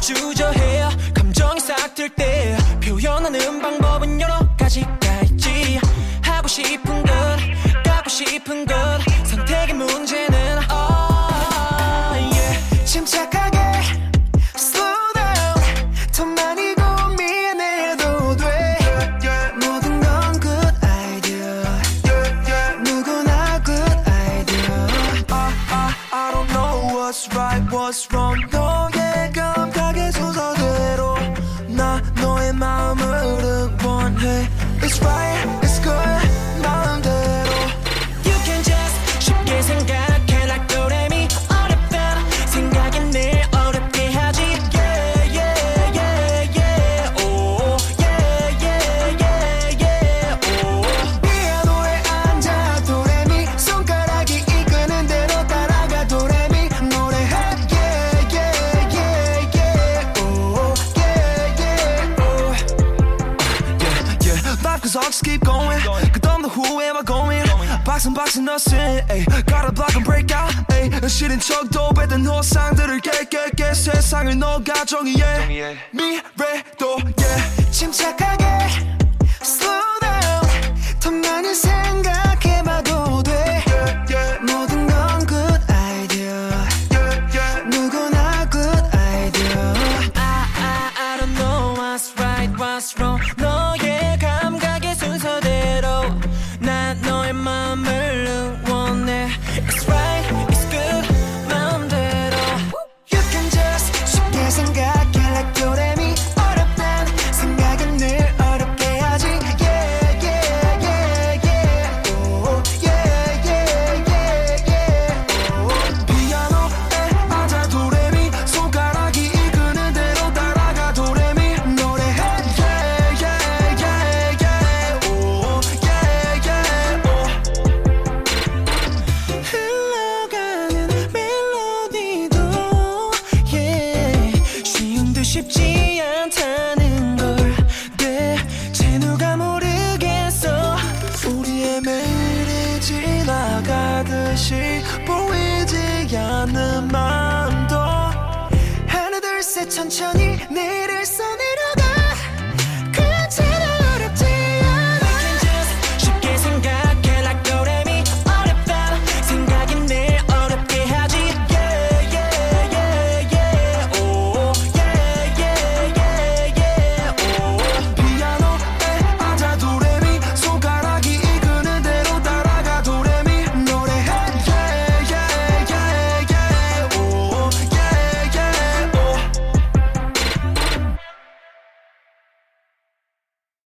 주저해 감정이 싹 들 때 표현하는 방법은 여러 가지가 있지. 하고 싶은 것 갖고 싶은 것 선택의 문제는 yeah. 침착하게 slow down 더 많이 고민해도 돼 모든 건 good idea 누구나 good idea I don't know what's right what's wrong 너의 감각의 순서대로 나 너의 마음을 응원해 It's right it's good 마음대로 You can just 쉽게 생각해 like 도레미 어렵다 생각이 늘 어렵게 하지 Yeah yeah yeah yeah oh yeah yeah yeah yeah oh 피아노에 앉아 도레미 손가락이 이끄는 대로 따라가 도레미 노래해 Yeah yeah yeah yeah oh yeah yeah oh yeah yeah life goes on just keep going 끝없는 후회와 고민 박슨 너스 gotta block and break out 싫은 척도 뱉은 호상들을 깨 세상을 너가 정의해 미래도 yeah 침착하게 slow down 더 많이 생각해봐도 돼 모든 건 good idea 누구나 good idea I don't know what's right what's wrong 너의 감각의 순서대로 난 너의 마음을 응원해 It's right, it's good 마음대로 You can just 쉽게 생각해 like 도레미 어렵단 생각은 늘 어렵게 하지 Yeah, yeah, yeah, yeah oh, yeah, yeah, yeah, yeah oh. 피아노에 앉아 도레미 손가락이 이끄는 대로 따라가 도레미 노래해 Yeah, yeah, yeah, yeah oh, yeah, yeah oh. 흘러가는 멜로디도 yeah 쉬운 듯 쉽지 않다